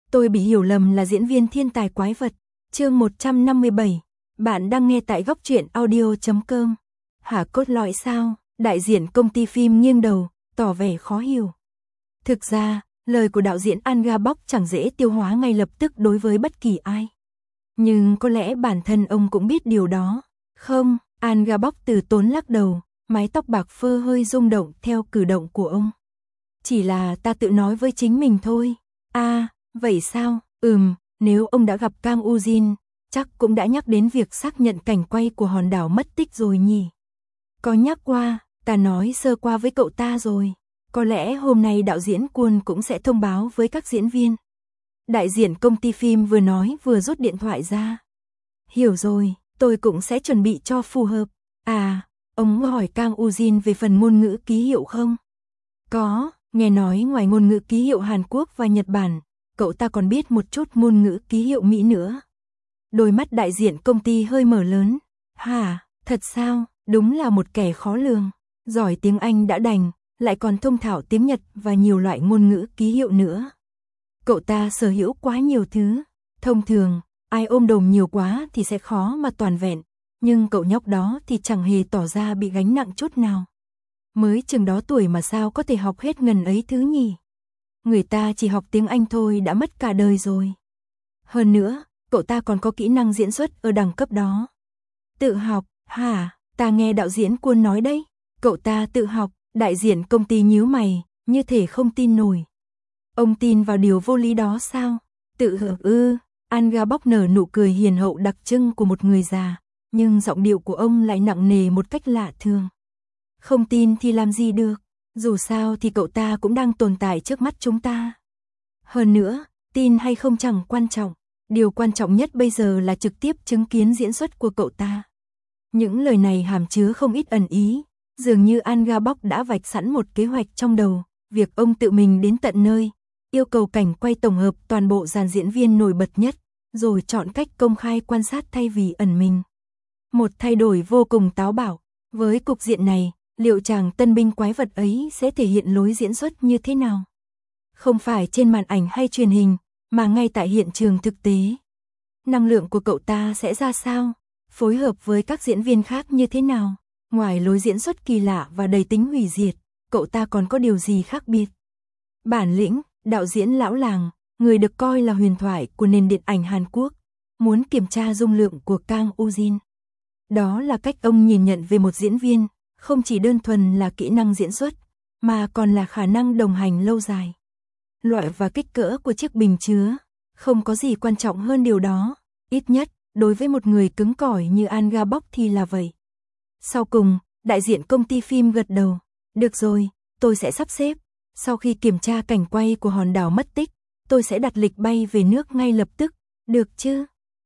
Tôi bị hiểu lầm là diễn viên thiên tài quái vật. Chương 157. Bạn đang nghe tại góc truyện audio.com. Hả, cốt lõi sao? Đại diện công ty phim nghiêng đầu, tỏ vẻ khó hiểu. Thực ra, lời của đạo diễn Anga Bock chẳng dễ tiêu hóa ngay lập tức đối với bất kỳ ai. Nhưng có lẽ bản thân ông cũng biết điều đó. Không, Anga Bock từ tốn lắc đầu, mái tóc bạc phơ hơi rung động theo cử động của ông. Chỉ là ta tự nói với chính mình thôi. À, vậy sao? Nếu ông đã gặp Kang Ujin, chắc cũng đã nhắc đến việc xác nhận cảnh quay của hòn đảo mất tích rồi nhỉ? Có nhắc qua, ta nói sơ qua với cậu ta rồi. Có lẽ hôm nay đạo diễn Kwon cũng sẽ thông báo với các diễn viên. Đại diện công ty phim vừa nói vừa rút điện thoại ra. Hiểu rồi, tôi cũng sẽ chuẩn bị cho phù hợp. À, ông hỏi Kang Ujin về phần ngôn ngữ ký hiệu không? Có, nghe nói ngoài ngôn ngữ ký hiệu Hàn Quốc và Nhật Bản, cậu ta còn biết một chút ngôn ngữ ký hiệu Mỹ nữa. Đôi mắt đại diện công ty hơi mở lớn. Hả, thật sao? Đúng là một kẻ khó lường. Giỏi tiếng Anh đã đành, lại còn thông thạo tiếng Nhật và nhiều loại ngôn ngữ ký hiệu nữa. Cậu ta sở hữu quá nhiều thứ. Thông thường, ai ôm đồm nhiều quá thì sẽ khó mà toàn vẹn. Nhưng cậu nhóc đó thì chẳng hề tỏ ra bị gánh nặng chút nào. Mới chừng đó tuổi mà sao có thể học hết ngần ấy thứ nhỉ? Người ta chỉ học tiếng Anh thôi đã mất cả đời rồi. Hơn nữa, cậu ta còn có kỹ năng diễn xuất ở đẳng cấp đó. Tự học, hả? Ta nghe đạo diễn Kwon nói đấy. Cậu ta tự học, đại diện công ty nhíu mày, như thể không tin nổi. Ông tin vào điều vô lý đó sao? Tự học ư? Anga Bock nở nụ cười hiền hậu đặc trưng của một người già, nhưng giọng điệu của ông lại nặng nề một cách lạ thường. Không tin thì làm gì được, dù sao thì cậu ta cũng đang tồn tại trước mắt chúng ta. Hơn nữa, tin hay không chẳng quan trọng, điều quan trọng nhất bây giờ là trực tiếp chứng kiến diễn xuất của cậu ta. Những lời này hàm chứa không ít ẩn ý, dường như Anga Bock đã vạch sẵn một kế hoạch trong đầu, việc ông tự mình đến tận nơi, yêu cầu cảnh quay tổng hợp toàn bộ dàn diễn viên nổi bật nhất, rồi chọn cách công khai quan sát thay vì ẩn mình. Một thay đổi vô cùng táo bạo, với cục diện này, liệu chàng tân binh quái vật ấy sẽ thể hiện lối diễn xuất như thế nào? Không phải trên màn ảnh hay truyền hình, mà ngay tại hiện trường thực tế. Năng lượng của cậu ta sẽ ra sao? Phối hợp với các diễn viên khác như thế nào? Ngoài lối diễn xuất kỳ lạ và đầy tính hủy diệt, cậu ta còn có điều gì khác biệt? Bản lĩnh, đạo diễn lão làng, người được coi là huyền thoại của nền điện ảnh Hàn Quốc, muốn kiểm tra dung lượng của Kang Ujin. Đó là cách ông nhìn nhận về một diễn viên, không chỉ đơn thuần là kỹ năng diễn xuất, mà còn là khả năng đồng hành lâu dài. Loại và kích cỡ của chiếc bình chứa, không có gì quan trọng hơn điều đó, ít nhất, đối với một người cứng cỏi như Anga Bock thì là vậy. Sau cùng, đại diện công ty phim gật đầu. Được rồi, tôi sẽ sắp xếp. Sau khi kiểm tra cảnh quay của hòn đảo mất tích, tôi sẽ đặt lịch bay về nước ngay lập tức, được chứ?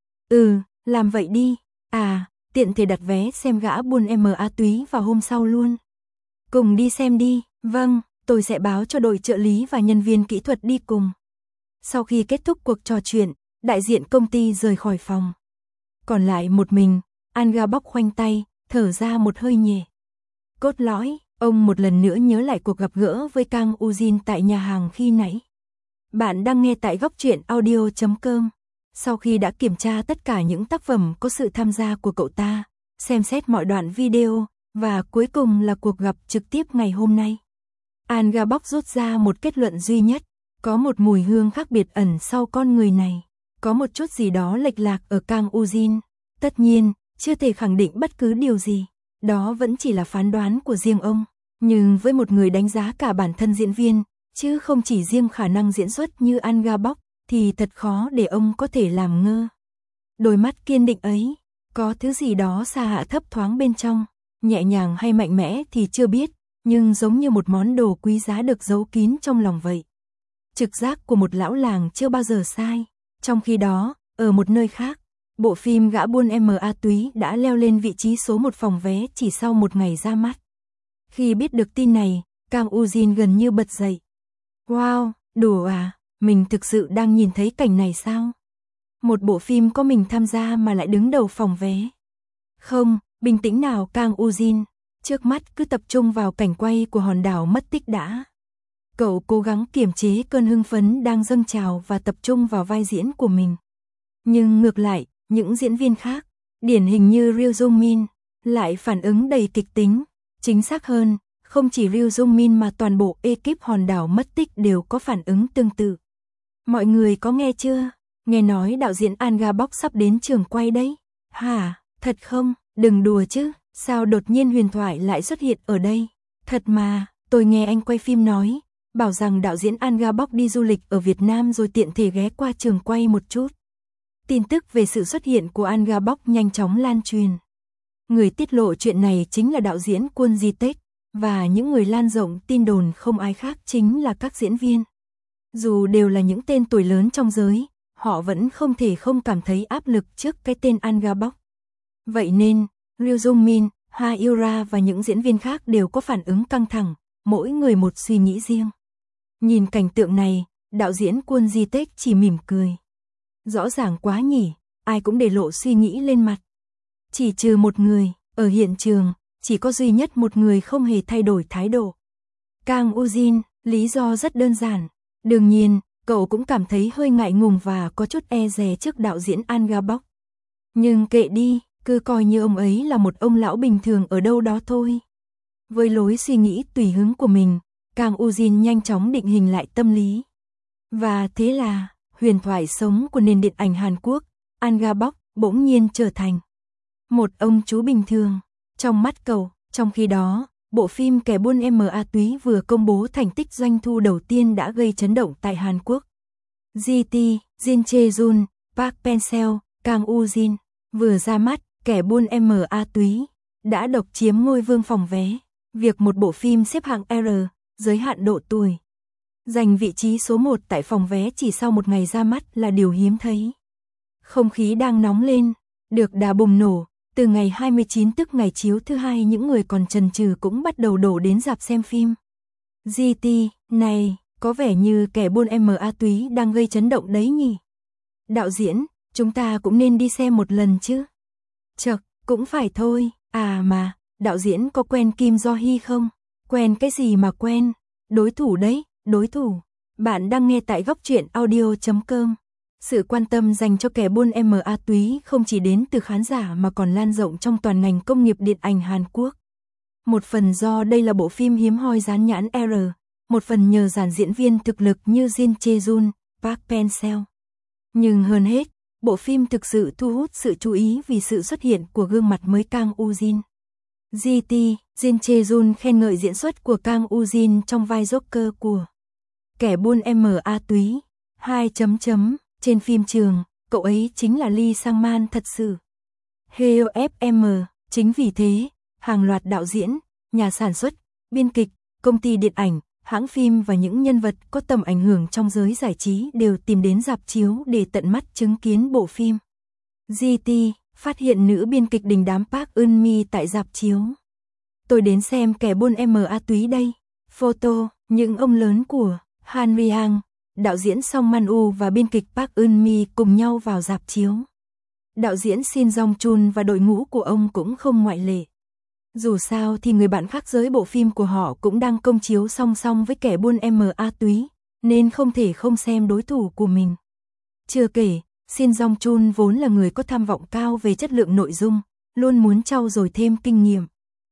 Làm vậy đi. À, tiện thể đặt vé xem gã buôn ma túy vào hôm sau luôn. Cùng đi xem đi. Vâng, tôi sẽ báo cho đội trợ lý và nhân viên kỹ thuật đi cùng. Sau khi kết thúc cuộc trò chuyện, đại diện công ty rời khỏi phòng. Còn lại một mình, Anga Bock khoanh tay, thở ra một hơi nhẹ. Cốt lõi, ông một lần nữa nhớ lại cuộc gặp gỡ với Kang Ujin tại nhà hàng khi nãy. Bạn đang nghe tại góc truyện audio.com. Sau khi đã kiểm tra tất cả những tác phẩm có sự tham gia của cậu ta, xem xét mọi đoạn video, và cuối cùng là cuộc gặp trực tiếp ngày hôm nay, Anga Bock rút ra một kết luận duy nhất, có một mùi hương khác biệt ẩn sau con người này, có một chút gì đó lệch lạc ở Kang Ujin. Tất nhiên, chưa thể khẳng định bất cứ điều gì, đó vẫn chỉ là phán đoán của riêng ông, nhưng với một người đánh giá cả bản thân diễn viên, chứ không chỉ riêng khả năng diễn xuất như Anga Bock, thì thật khó để ông có thể làm ngơ. Đôi mắt kiên định ấy, có thứ gì đó xa hạ thấp thoáng bên trong, nhẹ nhàng hay mạnh mẽ thì chưa biết, nhưng giống như một món đồ quý giá được giấu kín trong lòng vậy. Trực giác của một lão làng chưa bao giờ sai. Trong khi đó, ở một nơi khác, bộ phim Gã buôn ma túy đã leo lên vị trí số 1 phòng vé chỉ sau một ngày ra mắt. Khi biết được tin này, Kang Ujin gần như bật dậy. Wow, đùa à, mình thực sự đang nhìn thấy cảnh này sao? Một bộ phim có mình tham gia mà lại đứng đầu phòng vé. Không, bình tĩnh nào Kang Ujin, trước mắt cứ tập trung vào cảnh quay của hòn đảo mất tích đã. Cậu cố gắng kiềm chế cơn hưng phấn đang dâng trào và tập trung vào vai diễn của mình. Nhưng ngược lại, những diễn viên khác, điển hình như Ryu Jung Min, lại phản ứng đầy kịch tính. Chính xác hơn, không chỉ Ryu Jung Min mà toàn bộ ekip Hòn đảo mất tích đều có phản ứng tương tự. Mọi người có nghe chưa? Nghe nói đạo diễn Anga Bok sắp đến trường quay đấy. Hả, thật không? Đừng đùa chứ, sao đột nhiên huyền thoại lại xuất hiện ở đây? Thật mà, tôi nghe anh quay phim nói, bảo rằng đạo diễn Anga Bok đi du lịch ở Việt Nam rồi tiện thể ghé qua trường quay một chút. Tin tức về sự xuất hiện của Anga Bok nhanh chóng lan truyền. Người tiết lộ chuyện này chính là đạo diễn Kwon Ji-taek, và những người lan rộng tin đồn không ai khác chính là các diễn viên. Dù đều là những tên tuổi lớn trong giới, họ vẫn không thể không cảm thấy áp lực trước cái tên Anga Bok. Vậy nên, Ryu Jung Min, Ha Yura và những diễn viên khác đều có phản ứng căng thẳng, mỗi người một suy nghĩ riêng. Nhìn cảnh tượng này, đạo diễn Kwon Ji-taek chỉ mỉm cười. Rõ ràng quá nhỉ, ai cũng để lộ suy nghĩ lên mặt. Chỉ trừ một người, ở hiện trường, chỉ có duy nhất một người không hề thay đổi thái độ. Kang Woo-jin, lý do rất đơn giản. Đương nhiên, cậu cũng cảm thấy hơi ngại ngùng và có chút e dè trước đạo diễn Anga Bok. Nhưng kệ đi, cứ coi như ông ấy là một ông lão bình thường ở đâu đó thôi. Với lối suy nghĩ tùy hứng của mình, Kang Woo-jin nhanh chóng định hình lại tâm lý. Và thế là, huyền thoại sống của nền điện ảnh Hàn Quốc, Anga Bok, bỗng nhiên trở thành một ông chú bình thường. Trong mắt cậu, trong khi đó, bộ phim Kẻ buôn ma túy vừa công bố thành tích doanh thu đầu tiên đã gây chấn động tại Hàn Quốc. GT, Jin Chae-jun, Park Pen-seo, Kang Woo-jin vừa ra mắt, Kẻ buôn ma túy đã độc chiếm ngôi vương phòng vé. Việc một bộ phim xếp hạng R, giới hạn độ tuổi, giành vị trí số 1 tại phòng vé chỉ sau một ngày ra mắt là điều hiếm thấy. Không khí đang nóng lên, được đà bùng nổ. Từ ngày 29 tức ngày chiếu thứ hai, những người còn chần chừ cũng bắt đầu đổ đến rạp xem phim. GT, này, có vẻ như Kẻ buôn ma túy đang gây chấn động đấy nhỉ. Đạo diễn, chúng ta cũng nên đi xem một lần chứ. Chậc, cũng phải thôi, à mà, đạo diễn có quen Kim Do Hee không? Quen cái gì mà quen? Đối thủ đấy, đối thủ. Bạn đang nghe tại góc truyện audio.com. Sự quan tâm dành cho Kẻ buôn ma túy không chỉ đến từ khán giả mà còn lan rộng trong toàn ngành công nghiệp điện ảnh Hàn Quốc. Một phần do đây là bộ phim hiếm hoi dán nhãn R, một phần nhờ dàn diễn viên thực lực như Jin Chae-jun, Park Pen-seo. Nhưng hơn hết, bộ phim thực sự thu hút sự chú ý vì sự xuất hiện của gương mặt mới Kang Woo-jin. GT, Jin Chae-jun khen ngợi diễn xuất của Kang Woo-jin trong vai Joker của Kẻ buôn ma túy. 2. Trên phim trường, cậu ấy chính là Lee Sang-man thật sự. Heo FM, chính vì thế, hàng loạt đạo diễn, nhà sản xuất, biên kịch, công ty điện ảnh, hãng phim và những nhân vật có tầm ảnh hưởng trong giới giải trí đều tìm đến rạp chiếu để tận mắt chứng kiến bộ phim. GT, phát hiện nữ biên kịch đình đám Park Eun-mi tại rạp chiếu. Tôi đến xem Kẻ buôn ma túy đây. Photo, những ông lớn của Han Ri-hang, đạo diễn Song Man-woo và biên kịch Park Eun-mi cùng nhau vào rạp chiếu. Đạo diễn Shin Jong-chun và đội ngũ của ông cũng không ngoại lệ. Dù sao thì người bạn khác giới bộ phim của họ cũng đang công chiếu song song với Kẻ buôn ma túy, nên không thể không xem đối thủ của mình. Chưa kể, Shin Jong-chun vốn là người có tham vọng cao về chất lượng nội dung, luôn muốn trau dồi thêm kinh nghiệm.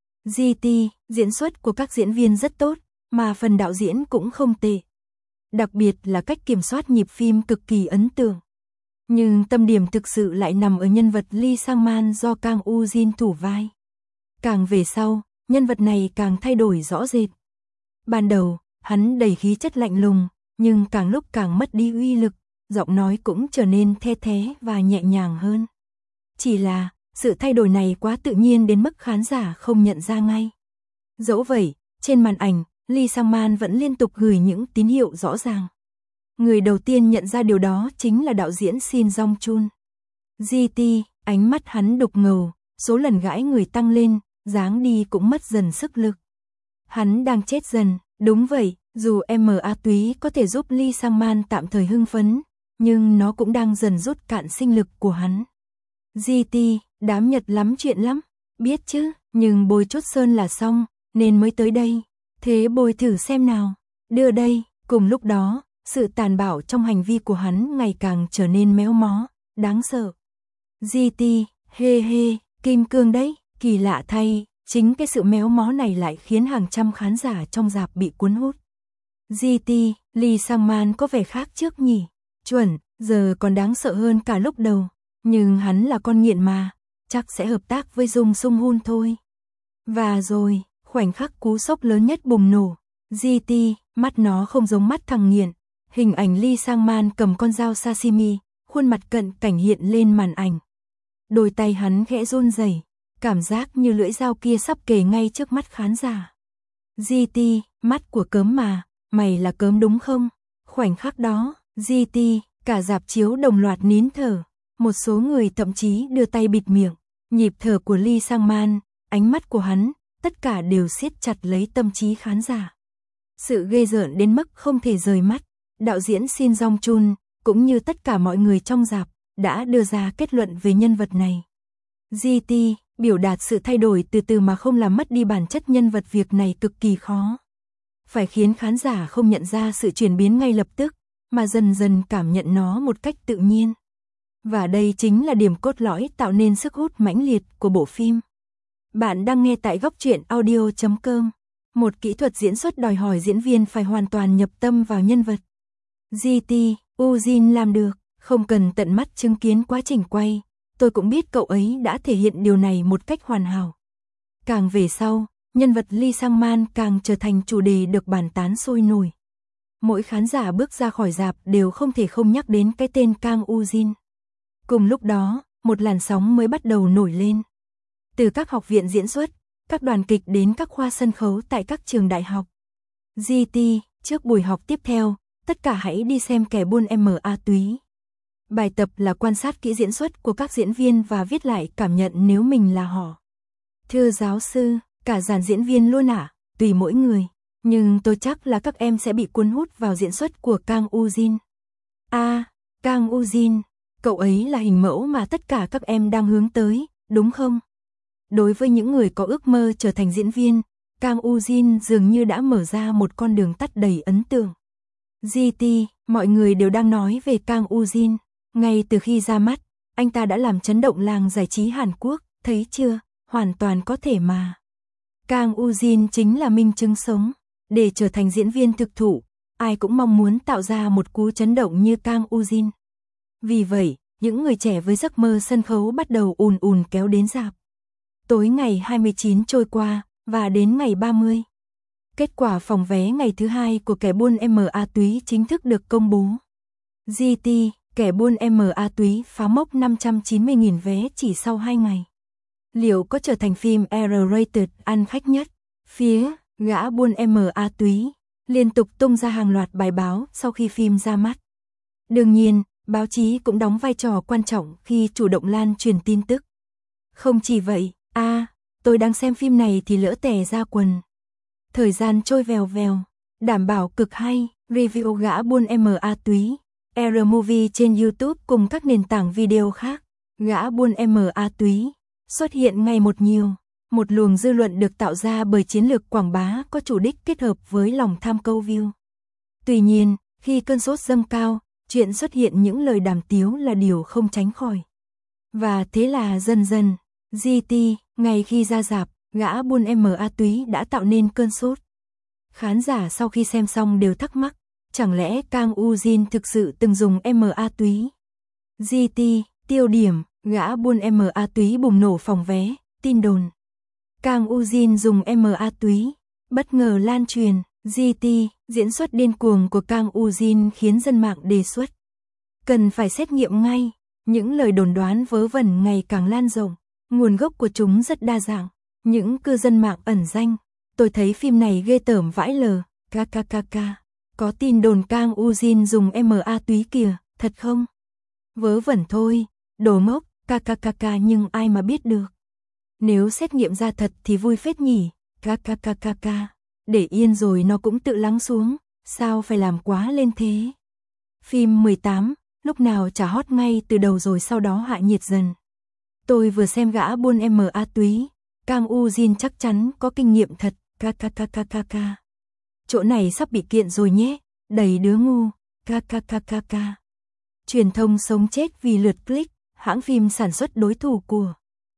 GT, diễn xuất của các diễn viên rất tốt, mà phần đạo diễn cũng không tệ. Đặc biệt là cách kiểm soát nhịp phim cực kỳ ấn tượng. Nhưng tâm điểm thực sự lại nằm ở nhân vật Lee Sang-man do Kang Woo-jin thủ vai. Càng về sau, nhân vật này càng thay đổi rõ rệt. Ban đầu, hắn đầy khí chất lạnh lùng, nhưng càng lúc càng mất đi uy lực, giọng nói cũng trở nên the thé và nhẹ nhàng hơn. Chỉ là, sự thay đổi này quá tự nhiên đến mức khán giả không nhận ra ngay. Dẫu vậy, trên màn ảnh, Lee Sang-man vẫn liên tục gửi những tín hiệu rõ ràng. Người đầu tiên nhận ra điều đó chính là đạo diễn Shin Jong-chun. GT, ánh mắt hắn đục ngầu, số lần gãi người tăng lên, dáng đi cũng mất dần sức lực. Hắn đang chết dần, đúng vậy, dù ma túy có thể giúp Lee Sang-man tạm thời hưng phấn, nhưng nó cũng đang dần rút cạn sinh lực của hắn. GT, đám Nhật lắm chuyện lắm, biết chứ, nhưng bôi chốt sơn là xong, nên mới tới đây. Thế bôi thử xem nào. Đưa đây, cùng lúc đó, sự tàn bạo trong hành vi của hắn ngày càng trở nên méo mó, đáng sợ. GT, hê, kim cương đấy, kỳ lạ thay, chính cái sự méo mó này lại khiến hàng trăm khán giả trong rạp bị cuốn hút. GT, Lee Sang-man có vẻ khác trước nhỉ? Chuẩn, giờ còn đáng sợ hơn cả lúc đầu, nhưng hắn là con nghiện mà, chắc sẽ hợp tác với Jung Sung Hoon thôi. Và rồi, khoảnh khắc cú sốc lớn nhất bùng nổ. GT, mắt nó không giống mắt thằng nghiện. Hình ảnh Lee Sang-man cầm con dao sashimi, khuôn mặt cận cảnh hiện lên màn ảnh. Đôi tay hắn khẽ run rẩy, cảm giác như lưỡi dao kia sắp kề ngay trước mắt khán giả. GT, mắt của cớm mà, mày là cớm đúng không? Khoảnh khắc đó, GT, cả rạp chiếu đồng loạt nín thở. Một số người thậm chí đưa tay bịt miệng. Nhịp thở của Lee Sang-man, ánh mắt của hắn, tất cả đều siết chặt lấy tâm trí khán giả. Sự ghê rợn đến mức không thể rời mắt. Đạo diễn Shin Jong-chun, cũng như tất cả mọi người trong rạp, đã đưa ra kết luận về nhân vật này. GT, biểu đạt sự thay đổi từ từ mà không làm mất đi bản chất nhân vật, việc này cực kỳ khó. Phải khiến khán giả không nhận ra sự chuyển biến ngay lập tức, mà dần dần cảm nhận nó một cách tự nhiên. Và đây chính là điểm cốt lõi tạo nên sức hút mãnh liệt của bộ phim. Bạn đang nghe tại Góc Truyện Audio.com. Một kỹ thuật diễn xuất đòi hỏi diễn viên phải hoàn toàn nhập tâm vào nhân vật. GT, Ujin làm được, không cần tận mắt chứng kiến quá trình quay, tôi cũng biết cậu ấy đã thể hiện điều này một cách hoàn hảo. Càng về sau, nhân vật Lee Sang-man càng trở thành chủ đề được bàn tán sôi nổi. Mỗi khán giả bước ra khỏi rạp đều không thể không nhắc đến cái tên Kang Ujin. Cùng lúc đó, một làn sóng mới bắt đầu nổi lên. Từ các học viện diễn xuất, các đoàn kịch đến các khoa sân khấu tại các trường đại học. GT, trước buổi học tiếp theo, tất cả hãy đi xem Kẻ buôn ma túy. Bài tập là quan sát kỹ diễn xuất của các diễn viên và viết lại cảm nhận nếu mình là họ. Thưa giáo sư, cả dàn diễn viên luôn ạ, tùy mỗi người. Nhưng tôi chắc là các em sẽ bị cuốn hút vào diễn xuất của Kang Ujin. Kang Ujin, cậu ấy là hình mẫu mà tất cả các em đang hướng tới, đúng không? Đối với những người có ước mơ trở thành diễn viên, Kang Ujin dường như đã mở ra một con đường tắt đầy ấn tượng. GT, mọi người đều đang nói về Kang Ujin. Ngay từ khi ra mắt, anh ta đã làm chấn động làng giải trí Hàn Quốc, thấy chưa, hoàn toàn có thể mà. Kang Ujin chính là minh chứng sống. Để trở thành diễn viên thực thụ, ai cũng mong muốn tạo ra một cú chấn động như Kang Ujin. Vì vậy, những người trẻ với giấc mơ sân khấu bắt đầu ùn ùn kéo đến rạp. Tối ngày 29 trôi qua, và đến ngày 30. Kết quả phòng vé ngày thứ hai của Kẻ buôn ma túy chính thức được công bố. GT, Kẻ buôn ma túy phá mốc 590.000 vé chỉ sau 2 ngày. Liệu có trở thành phim R-rated ăn khách nhất? Phía Gã buôn ma túy liên tục tung ra hàng loạt bài báo sau khi phim ra mắt. Đương nhiên, báo chí cũng đóng vai trò quan trọng khi chủ động lan truyền tin tức. Không chỉ vậy, tôi đang xem phim này thì lỡ tè ra quần. Thời gian trôi vèo vèo, đảm bảo cực hay, review Gã buôn ma túy, R-movie trên YouTube cùng các nền tảng video khác. Gã buôn ma túy xuất hiện ngày một nhiều. Một luồng dư luận được tạo ra bởi chiến lược quảng bá có chủ đích kết hợp với lòng tham câu view. Tuy nhiên, khi cơn sốt dâng cao, chuyện xuất hiện những lời đàm tiếu là điều không tránh khỏi. Và thế là dần dần, GT, ngay khi ra rạp, Gã buôn ma túy đã tạo nên cơn sốt. Khán giả sau khi xem xong đều thắc mắc, chẳng lẽ Kang Ujin thực sự từng dùng ma túy? GT, tiêu điểm, Gã buôn ma túy bùng nổ phòng vé, tin đồn. Kang Ujin dùng ma túy, bất ngờ lan truyền. GT, diễn xuất điên cuồng của Kang Ujin khiến dân mạng đề xuất. Cần phải xét nghiệm ngay, những lời đồn đoán vớ vẩn ngày càng lan rộng, nguồn gốc của chúng rất đa dạng. Những cư dân mạng ẩn danh, tôi thấy phim này ghê tởm vãi lờ, kkkk. Có tin đồn Kang Ujin dùng ma túy kìa, thật không? Vớ vẩn thôi, đồ ngốc, kkkk, nhưng ai mà biết được. Nếu xét nghiệm ra thật thì vui phết nhỉ, kkkk. Để yên rồi nó cũng tự lắng xuống, sao phải làm quá lên thế? Phim 18, lúc nào chả hot ngay từ đầu rồi sau đó hạ nhiệt dần. Tôi vừa xem Gã buôn ma túy, Kang Ujin chắc chắn có kinh nghiệm thật, kkkk. chỗ này sắp bị kiện rồi nhé, đầy đứa ngu, kkkkk. Truyền thông sống chết vì lượt click, hãng phim sản xuất đối thủ của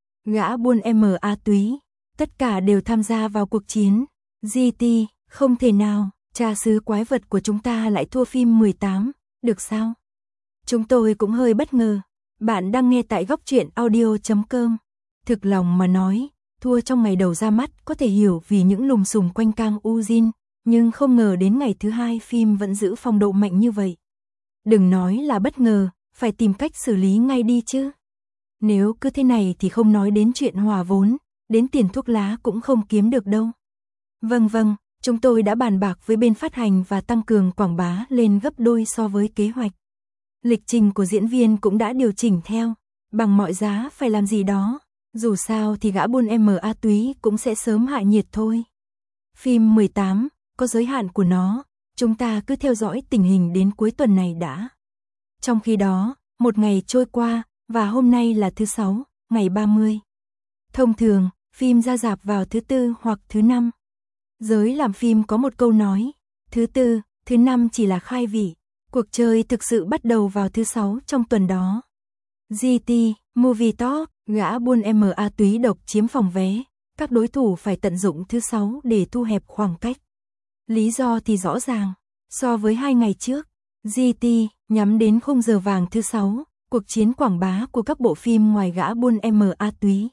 gã buôn ma túy, tất cả đều tham gia vào cuộc chiến. GT, không thể nào, cha xứ quái vật của chúng ta lại thua phim 18, được sao? Chúng tôi cũng hơi bất ngờ. Bạn đang nghe tại góc truyện audio.com. Thực lòng mà nói, thua trong ngày đầu ra mắt có thể hiểu vì những lùm xùm quanh Kang Ujin, nhưng không ngờ đến ngày thứ hai phim vẫn giữ phong độ mạnh như vậy. Đừng nói là bất ngờ, phải tìm cách xử lý ngay đi chứ. Nếu cứ thế này thì không nói đến chuyện hòa vốn, đến tiền thuốc lá cũng không kiếm được đâu. Vâng, chúng tôi đã bàn bạc với bên phát hành và tăng cường quảng bá lên gấp đôi so với kế hoạch. Lịch trình của diễn viên cũng đã điều chỉnh theo, bằng mọi giá phải làm gì đó, dù sao thì gã buôn ma túy cũng sẽ sớm hạ nhiệt thôi. Phim 18, có giới hạn của nó, chúng ta cứ theo dõi tình hình đến cuối tuần này đã. Trong khi đó, một ngày trôi qua, và hôm nay là thứ 6, ngày 30. Thông thường, phim ra rạp vào thứ Tư hoặc thứ Năm. Giới làm phim có một câu nói, thứ Tư, thứ Năm chỉ là khai vị, cuộc chơi thực sự bắt đầu vào thứ 6 trong tuần đó. GT, Movie Talk, gã buôn ma túy độc chiếm phòng vé, các đối thủ phải tận dụng thứ 6 để thu hẹp khoảng cách. Lý do thì rõ ràng, so với 2 ngày trước, GT nhắm đến khung giờ vàng thứ 6, cuộc chiến quảng bá của các bộ phim ngoài gã buôn ma túy.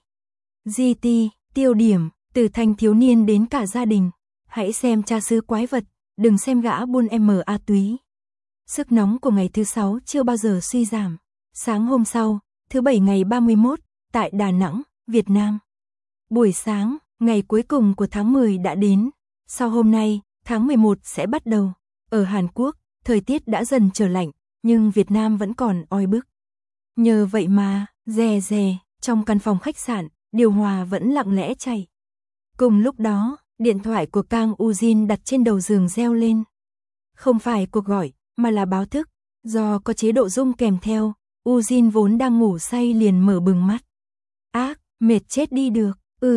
GT, tiêu điểm, từ thanh thiếu niên đến cả gia đình, hãy xem cha xứ quái vật, đừng xem gã buôn ma túy. Sức nóng của ngày thứ 6 chưa bao giờ suy giảm. Sáng hôm sau, thứ Bảy ngày 31, tại Đà Nẵng, Việt Nam. Buổi sáng, ngày cuối cùng của tháng 10 đã đến. Sau hôm nay, tháng 11 sẽ bắt đầu. Ở Hàn Quốc, thời tiết đã dần trở lạnh, nhưng Việt Nam vẫn còn oi bức. Nhờ vậy mà, rè, trong căn phòng khách sạn, điều hòa vẫn lặng lẽ chạy. Cùng lúc đó, điện thoại của Kang Ujin đặt trên đầu giường reo lên. Không phải cuộc gọi, mà là báo thức. Do có chế độ rung kèm theo, Ujin vốn đang ngủ say liền mở bừng mắt. Ác, mệt chết đi được.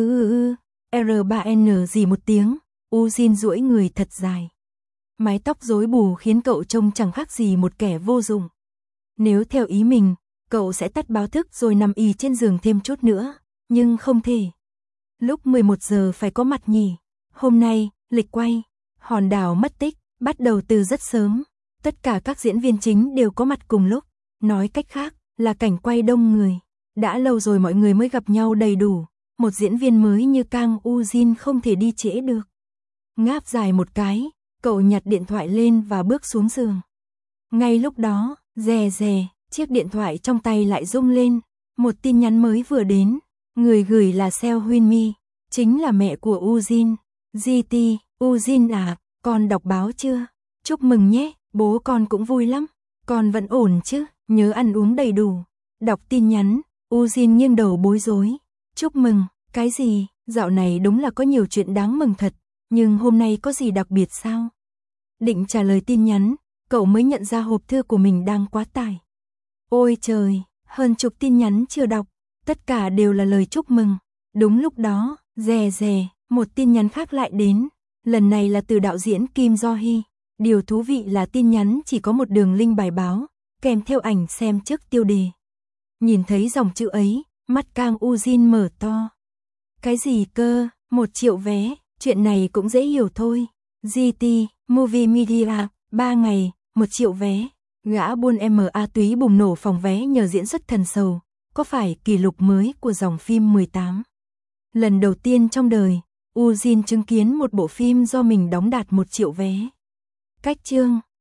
R3N gì một tiếng, Ujin duỗi người thật dài. Mái tóc rối bù khiến cậu trông chẳng khác gì một kẻ vô dụng. Nếu theo ý mình, cậu sẽ tắt báo thức rồi nằm ì trên giường thêm chút nữa, nhưng không thể. Lúc 11 giờ phải có mặt nhỉ. Hôm nay, lịch quay, hòn đảo mất tích, bắt đầu từ rất sớm. Tất cả các diễn viên chính đều có mặt cùng lúc. Nói cách khác, là cảnh quay đông người. Đã lâu rồi mọi người mới gặp nhau đầy đủ. Một diễn viên mới như Kang Ujin không thể đi trễ được. Ngáp dài một cái, cậu nhặt điện thoại lên và bước xuống giường. Ngay lúc đó, rè, chiếc điện thoại trong tay lại rung lên. Một tin nhắn mới vừa đến. Người gửi là Seo Huyên Mi, chính là mẹ của Ujin. GT, Ujin à, con đọc báo chưa? Chúc mừng nhé, bố con cũng vui lắm. Con vẫn ổn chứ, nhớ ăn uống đầy đủ. Đọc tin nhắn, Ujin nghiêng đầu bối rối. Chúc mừng, cái gì? Dạo này đúng là có nhiều chuyện đáng mừng thật, nhưng hôm nay có gì đặc biệt sao? Định trả lời tin nhắn, cậu mới nhận ra hộp thư của mình đang quá tải. Ôi trời, hơn chục tin nhắn chưa đọc, tất cả đều là lời chúc mừng. Đúng lúc đó, rè, một tin nhắn khác lại đến. Lần này là từ đạo diễn Kim Jo-hee. Điều thú vị là tin nhắn chỉ có một đường link bài báo, kèm theo ảnh xem trước tiêu đề. Nhìn thấy dòng chữ ấy, mắt Kang Ujin mở to. Cái gì cơ, 1 triệu vé, chuyện này cũng dễ hiểu thôi. GT, Movie Media, 3 ngày, 1 triệu vé. Gã buôn ma túy bùng nổ phòng vé nhờ diễn xuất thần sầu, có phải kỷ lục mới của dòng phim 18. Lần đầu tiên trong đời, Ujin chứng kiến một bộ phim do mình đóng đạt 1 triệu vé. Cách chương